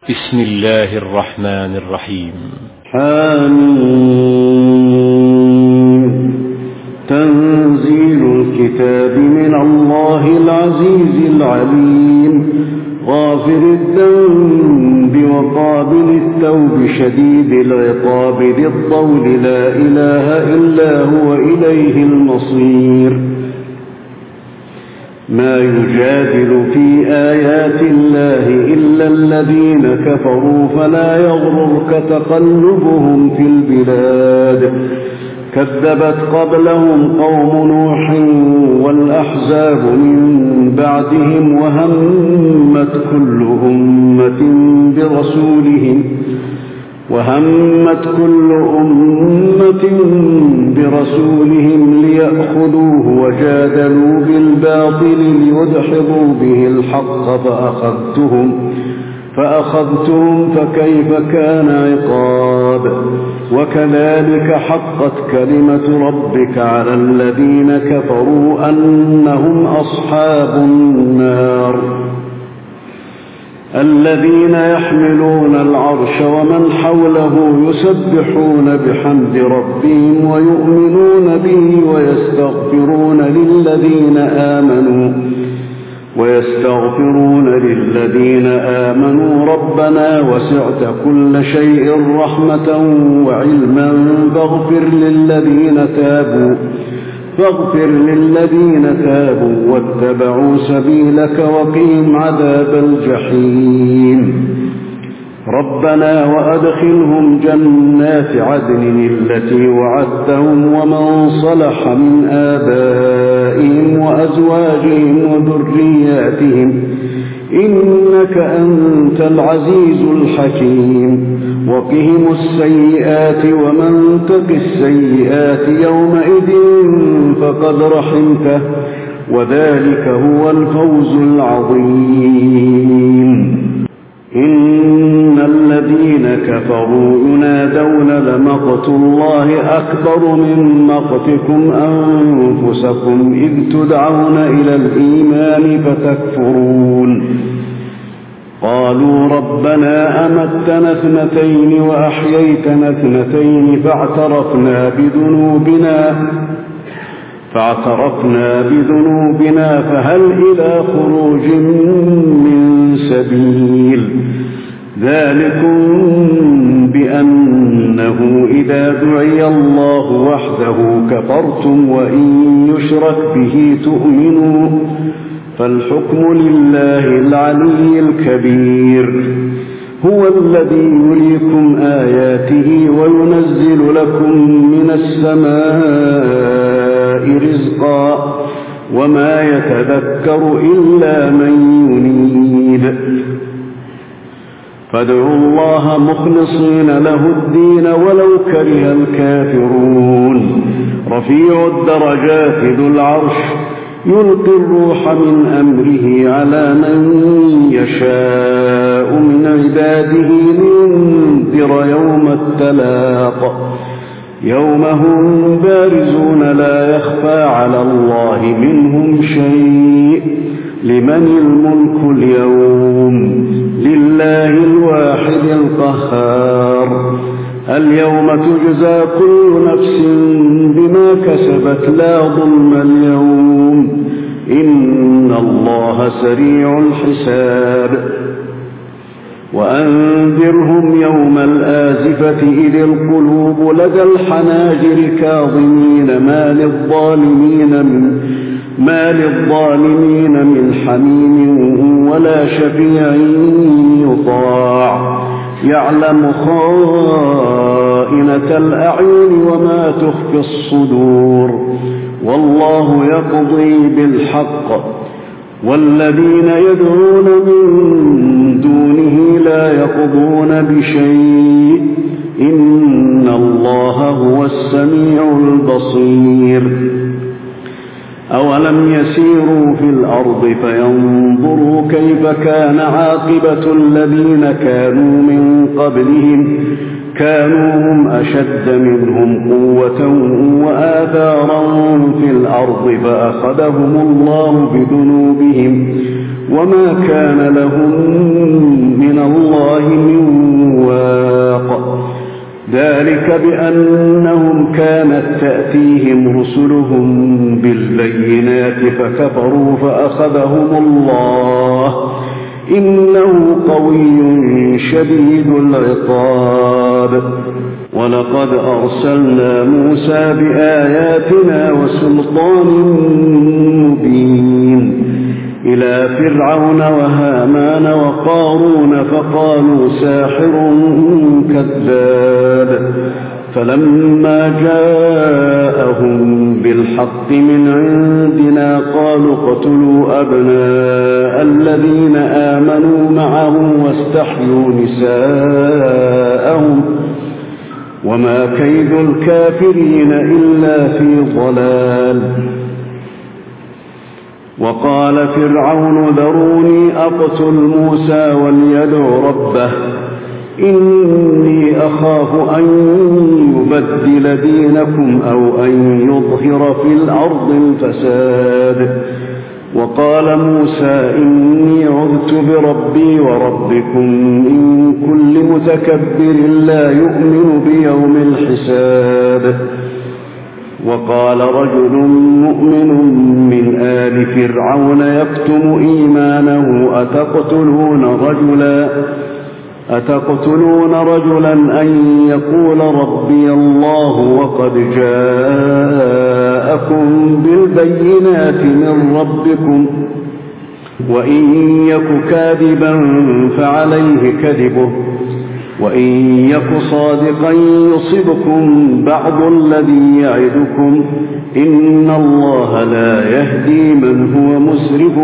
بسم الله الرحمن الرحيم. حميم. تنزيل الكتاب من الله العزيز العليم، غافر الذنب وقابل التوب شديد العقاب ذي الطول لا إله إلا هو إليه المصير. ما يجادل في آيات الله إلا الذين كفروا فلا يغررك تقلبهم في البلاد. كذبت قبلهم قوم نوح والأحزاب من بعدهم وهمت كل أمة برسولهم ليأخذوه وجادلوا بالباطل ليدحضوا به الحق فأخذتهم فكيف كان عقاب. وكذلك حقت كلمة ربك على الذين كفروا أنهم أصحاب النار. الذين يحملون العرش ومن حوله يسبحون بحمد ربهم ويؤمنون به ويستغفرون للذين آمنوا ربنا وسعت كل شيء رحمة وعلما فاغفر للذين تابوا واتبعوا سبيلك وقهم عذاب الجحيم. ربنا وأدخلهم جنات عدن التي وعدتهم ومن صلح من آبائهم وأزواجهم وذرياتهم إنك أنت العزيز الحكيم. وقهم السيئات ومن تق السيئات يومئذ فقد رحمته وذلك هو الفوز العظيم. إن الذين كفروا ينادون لمقت الله أكبر من مقتكم أنفسكم إذ تدعون إلى الإيمان فتكفرون. قالوا ربنا أمتنا 2 وأحييتنا 2 فاعترفنا بذنوبنا فهل إلى خروج من سبيل. ذلكم بأنه إذا دعي الله وحده كفرتم وإن يشرك به تؤمنوا فالحكم لله العلي الكبير. هو الذي يريكم آياته وينزل لكم من السماء رزقا وما يتذكر إلا من ينيب. فادعوا الله مخلصين له الدين ولو كره الكافرون. رفيع الدرجات ذو العرش يلقي الروح من أمره على من يشاء من عباده لينذر يوم التلاق. يوم هم بارزون لا يخفى على الله منهم شيء. لمن الملك اليوم؟ لله الواحد القهار. اليوم تجزى كل نفس بما كسبت لا ظلم اليوم إن الله سريع الحساب. وأنذرهم يوم الآزفة إذ القلوب لدى الحناجر كاظمين ما للظالمين من حميم ولا شفيع يطاع. يعلم خائنة الأعين وما تخفي الصدور والله يقضي بالحق. والذين يدعون من دونه لا يقضون بشيء إن الله هو السميع البصير. أولم يسيروا في الأرض فينظروا كيف كان عاقبة الذين كانوا من قبلهم كانوا هم أشد منهم قوة وآثارا في الأرض فأخذهم الله بذنوبهم وما كان لهم من الله من واق. ذلك بأنهم كانت تأتيهم رسلهم بالبينات فكفروا فأخذهم الله إنه قوي شديد العقاب. ولقد أرسلنا موسى بآياتنا وسلطان مبين إلى فرعون وهامان وقارون فقالوا ساحر كذاب. فلما جاءهم بالحق من عندنا قالوا اقتلوا أبناء الذين آمنوا معه واستحيوا نساءهم وما كيد الكافرين إلا في ضلال. وقال فرعون ذروني أقتل موسى وليدع ربه إني أخاف أن يبدل دينكم أو أن يظهر في الأرض الفساد. وقال موسى إني عذت بربي وربكم من كل متكبر لا يؤمن بيوم الحساب. وقال رجل مؤمن من آل فرعون يكتم إيمانه أتقتلون رجلا أن يقول ربي الله وقد جاءكم بالبينات من ربكم وإن يك كاذبا فعليه كذبه وإن يك صادقا يصبكم بعض الذي يعدكم إن الله لا يهدي من هو مسرف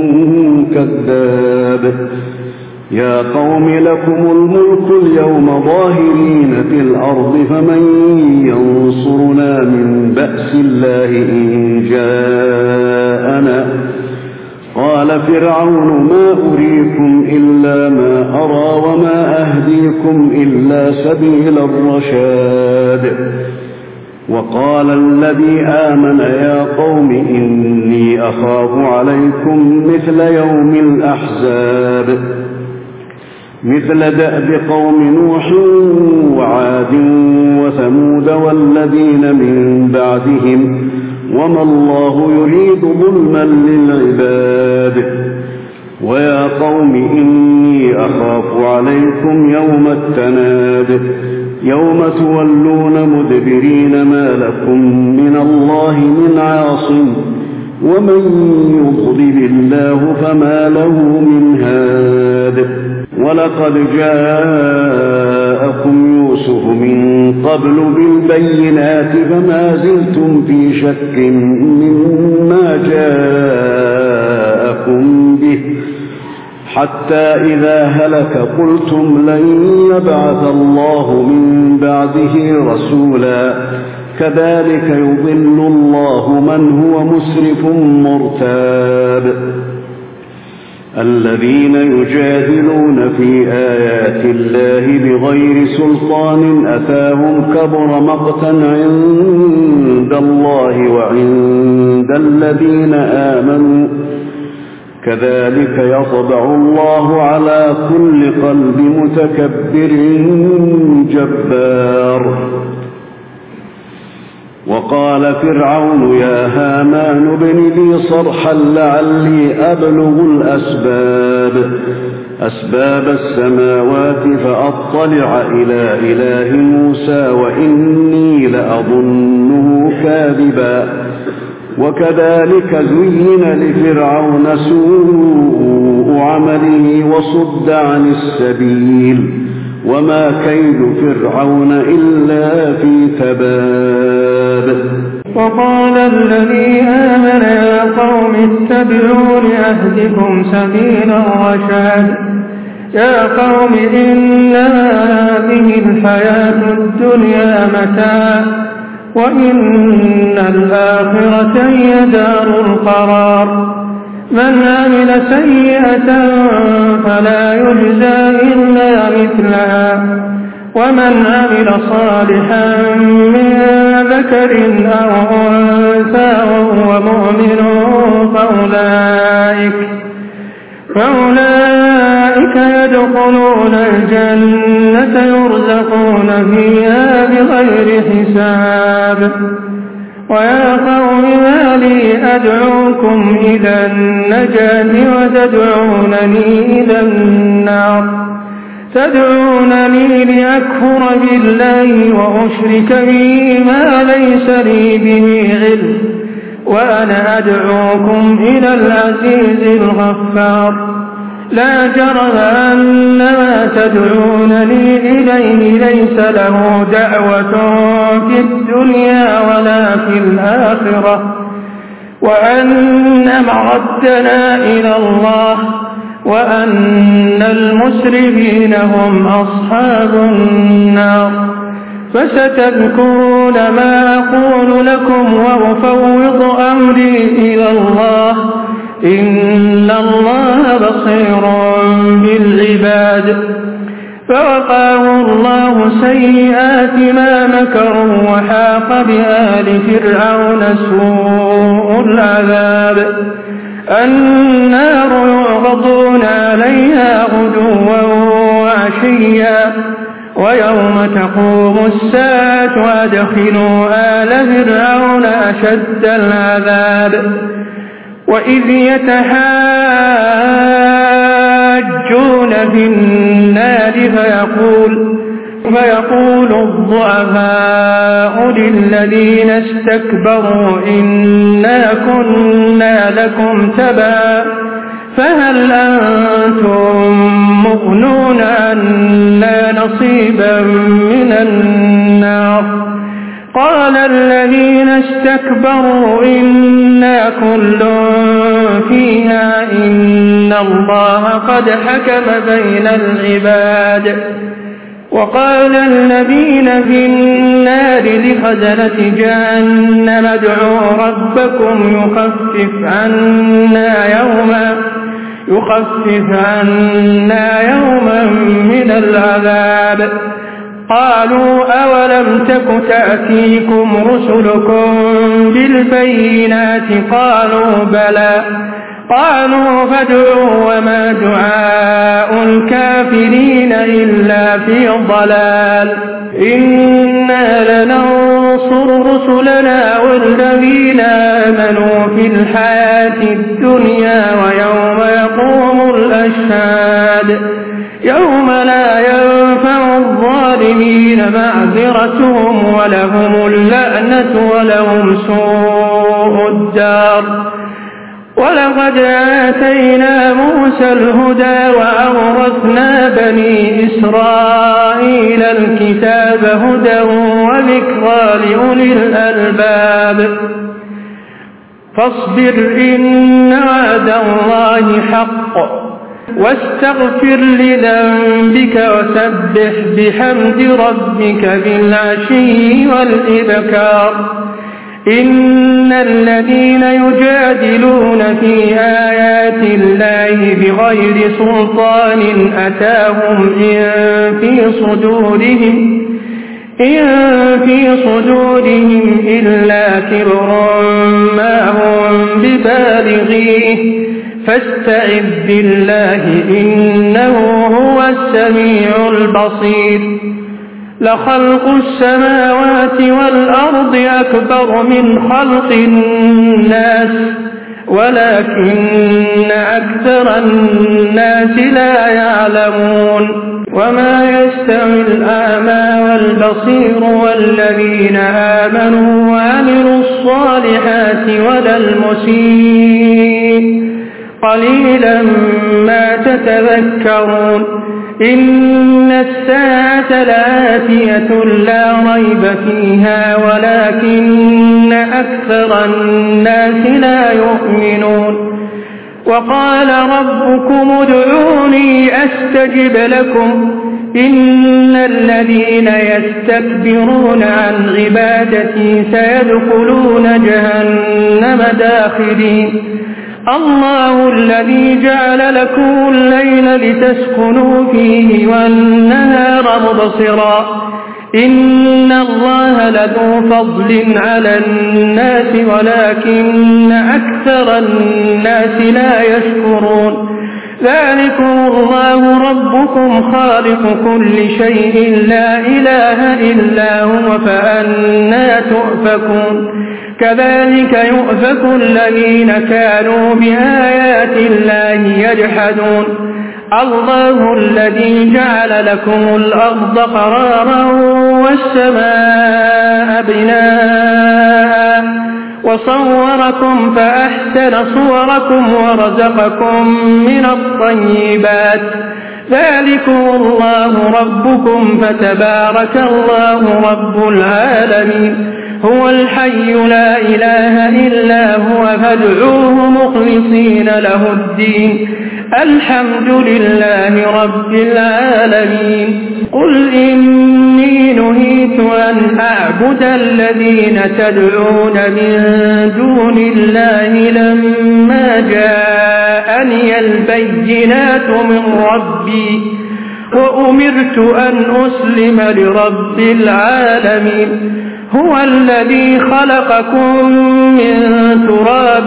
كذاب. يا قوم لكم الملك اليوم ظاهرين في الأرض فمن ينصرنا من بأس الله إن جاءنا. قال فرعون ما أريكم إلا ما أرى وما أهديكم إلا سبيل الرشاد. وقال الذي آمن يا قوم إني أخاف عليكم مثل يوم الأحزاب مثل دأب قوم نوح وعاد وثمود والذين من بعدهم وما الله يريد ظلما للعباد. ويا قوم إني أخاف عليكم يوم التناد يوم تولون مدبرين ما لكم من الله من عاصم ومن يضلل الله فما له من هاد. ولقد جاءكم يوسف من قبل بالبينات فما زلتم في شك مما جاءكم به حتى إذا هلك قلتم لن يبعث الله من بعده رسولا كذلك يضل الله من هو مسرف مرتاب. الذين يجادلون في آيات الله بغير سلطان أتاهم كبر مقتا عند الله وعند الذين آمنوا كذلك يطبع الله على كل قلب متكبر جبار. وقال فرعون يا هامان ابن لي صرحا لعلي أبلغ أسباب السماوات فأطلع إلى إله موسى وإني لأظنه كاذبا. وكذلك زين لفرعون سوء عمله وصد عن السبيل وما كيد فرعون إلا في تباب. وقال الذي آمن يا قوم اتبعوا لأهدكم سبيل الرشاد. يا قوم إنما هذه الحياة الدنيا متاع وإن الآخرة هي دار القرار. من عمل سيئة فلا يجزى إلا مثلها ومن عمل صالحا من ذكر أو أنثى وهو مؤمن فأولئك يدخلون الجنة يرزقون فيها بغير حساب. ويا قوم ما لي أدعوكم إلى النجاة وتدعونني إلى النار؟ تدعونني لأكفر بالله وأشرك به ما ليس لي به علم، وأنا أدعوكم إلى العزيز الغفار. لا جرم أن ما تدعونني إليه ليس له دعوة في الدنيا ولا في الآخرة، وأن مردنا إلى الله، وأن المسرفين هم أصحاب النار. فستذكرون ما أقول لكم وأفوض أمري إلى الله، إن الله بصير بالعباد. فوقاه الله سيئات ما مكروا وحاق بآل فرعون سوء العذاب. النار يعرضون عليها غدوا وعشيا ويوم تقوم الساعة وأدخلوا آل فرعون أشد العذاب. وإذ يتحاجون في النار فيقول الضعفاء للذين استكبروا إنا كنا لكم تبعا فهل أنتم مغنون عنا نصيبا من النار؟ قال الذين استكبروا إنا كل فيها إن الله قد حكم بين العباد. وقال الذين في النار لخزنة جهنم ادعوا ربكم يخفف عنا يوما من العذاب. قالوا أولم تك تأتيكم رسلكم بالبينات؟ قالوا بلى. قالوا فادعوا وما دعاء الكافرين إلا في ضلال. إنا لننصر رسلنا والذين آمنوا في الحياة الدنيا ويوم يقوم الأشهاد، يوم لا ينفع الظالمين معذرتهم ولهم اللعنة ولهم سوء الدار. ولقد آتينا موسى الهدى وأورثنا بني إسرائيل الكتاب هدى وذكرى لأولي الألباب. فاصبر إن وعد الله حق واستغفر لذنبك وسبح بحمد ربك بالعشي والإبكار. إن الذين يجادلون في آيات الله بغير سلطان أتاهم إن في صدورهم إلا كبر ما هم ببالغيه فاستعذ بالله إنه هو السميع البصير. لخلق السماوات والأرض أكبر من خلق الناس ولكن أكثر الناس لا يعلمون. وما يستوي الأعمى والبصير والذين آمنوا وعملوا الصالحات ولا المسيء قليلا ما تتذكرون. إن الساعة لآتية لا ريب فيها ولكن أكثر الناس لا يؤمنون. وقال ربكم ادعوني أستجب لكم إن الذين يستكبرون عن عبادتي سيدخلون جهنم داخرين. الله الذي جعل لكم الليل لتسكنوا فيه والنهار مبصرا إن الله لذو فضل على الناس ولكن أكثر الناس لا يشكرون. ذلكم الله ربكم خالق كل شيء لا إله إلا هو فأنى تؤفكون كذلك يؤفك الذين كانوا بآيات الله يجحدون الله الذي جعل لكم الأرض قرارا والسماء بناء وصوركم فأحسن صوركم ورزقكم من الطيبات ذلكم الله ربكم فتبارك الله رب العالمين هو الحي لا إله إلا هو فادعوه مخلصين له الدين الحمد لله رب العالمين قل إني نهيت أن أعبد الذين تدعون من دون الله لما جاءني البينات من ربي وأمرت أن أسلم لرب العالمين هو الذي خلقكم من تراب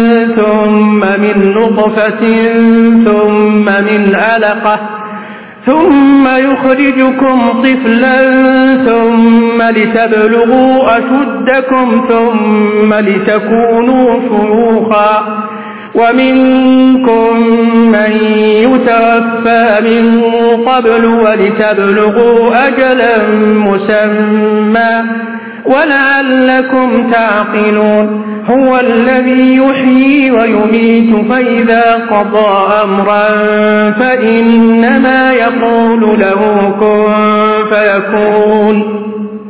ثم من نطفة ثم من علقة ثم يخرجكم طفلا ثم لتبلغوا أشدكم ثم لتكونوا شيوخا ومنكم من يتوفى من قبل ولتبلغوا أجلا مسمى ولعلكم تعقلون هو الذي يحيي ويميت فإذا قضى أمرا فإنما يقول له كن فيكون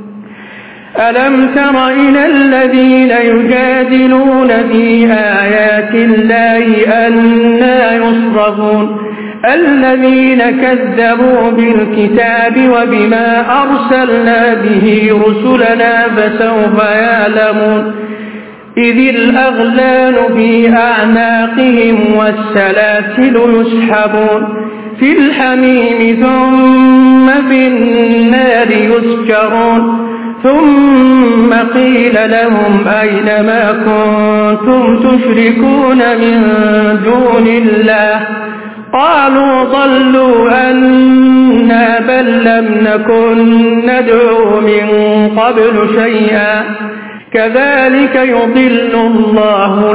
ألم تر إلى الذين يجادلون في آيات الله أنى يصرفون الذين كذبوا بالكتاب وبما أرسلنا به رسلنا فسوف يعلمون إذ الأغلال في أعناقهم والسلاسل يسحبون في الحميم ثم في النار يسجرون ثم قيل لهم أين ما كنتم تشركون من دون الله قالوا ضلوا عنا بل لم نكن ندعو من قبل شيئا كذلك يضل الله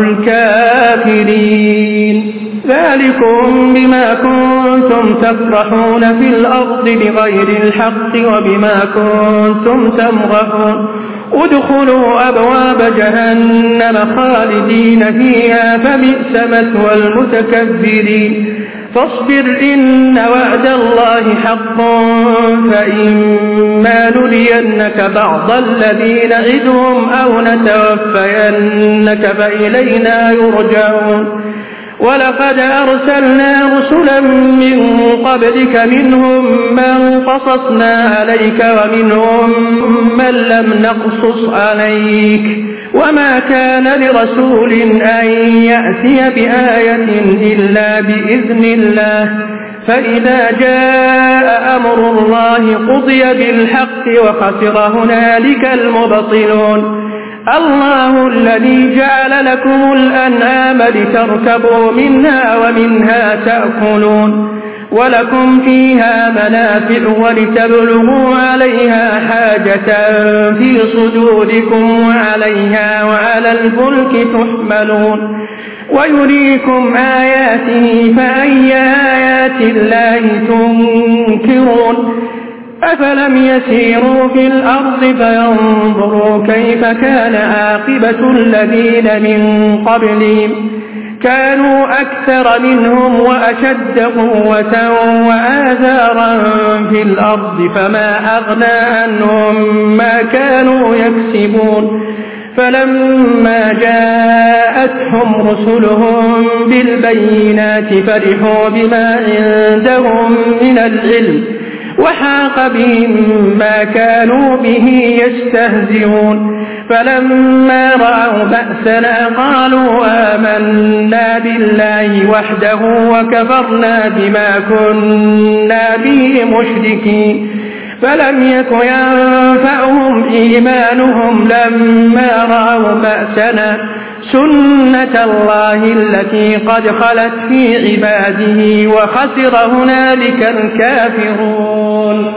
الكافرين ذلكم بما كنتم تفرحون في الأرض بغير الحق وبما كنتم تمرحون ادخلوا أبواب جهنم خالدين فيها فبئس مثوى المتكبرين فاصبر إن وعد الله حق فإما نرينك بعض الذي نعدهم أو نتوفينك فإلينا يرجعون ولقد أرسلنا رسلا من قبلك منهم من قصصنا عليك ومنهم من لم نقصص عليك وما كان لرسول أن يأتي بآية إلا بإذن الله فإذا جاء أمر الله قضي بالحق وخسر هنالك المبطلون الله الذي جعل لكم الأنعام لتركبوا منها ومنها تأكلون ولكم فيها منافع ولتبلغوا عليها حاجة في صدوركم وعليها وعلى الفلك تحملون ويريكم آياته فأي آيات الله تنكرون أفلم يسيروا في الأرض فينظروا كيف كان عاقبة الذين من قبلهم كانوا أكثر منهم وأشد قوة وآثارا في الأرض فما أغنى عنهم ما كانوا يكسبون فلما جاءتهم رسلهم بالبينات فرحوا بما عندهم من العلم وحاق بهم ما كانوا به يستهزئون فلما رأوا بأسنا قالوا آمنا بالله وحده وكفرنا بما كنا به مشركين فلم يك ينفعهم إيمانهم لما رأوا بأسنا سنة الله التي قد خلت في عباده وخسر هنالك الكافرون.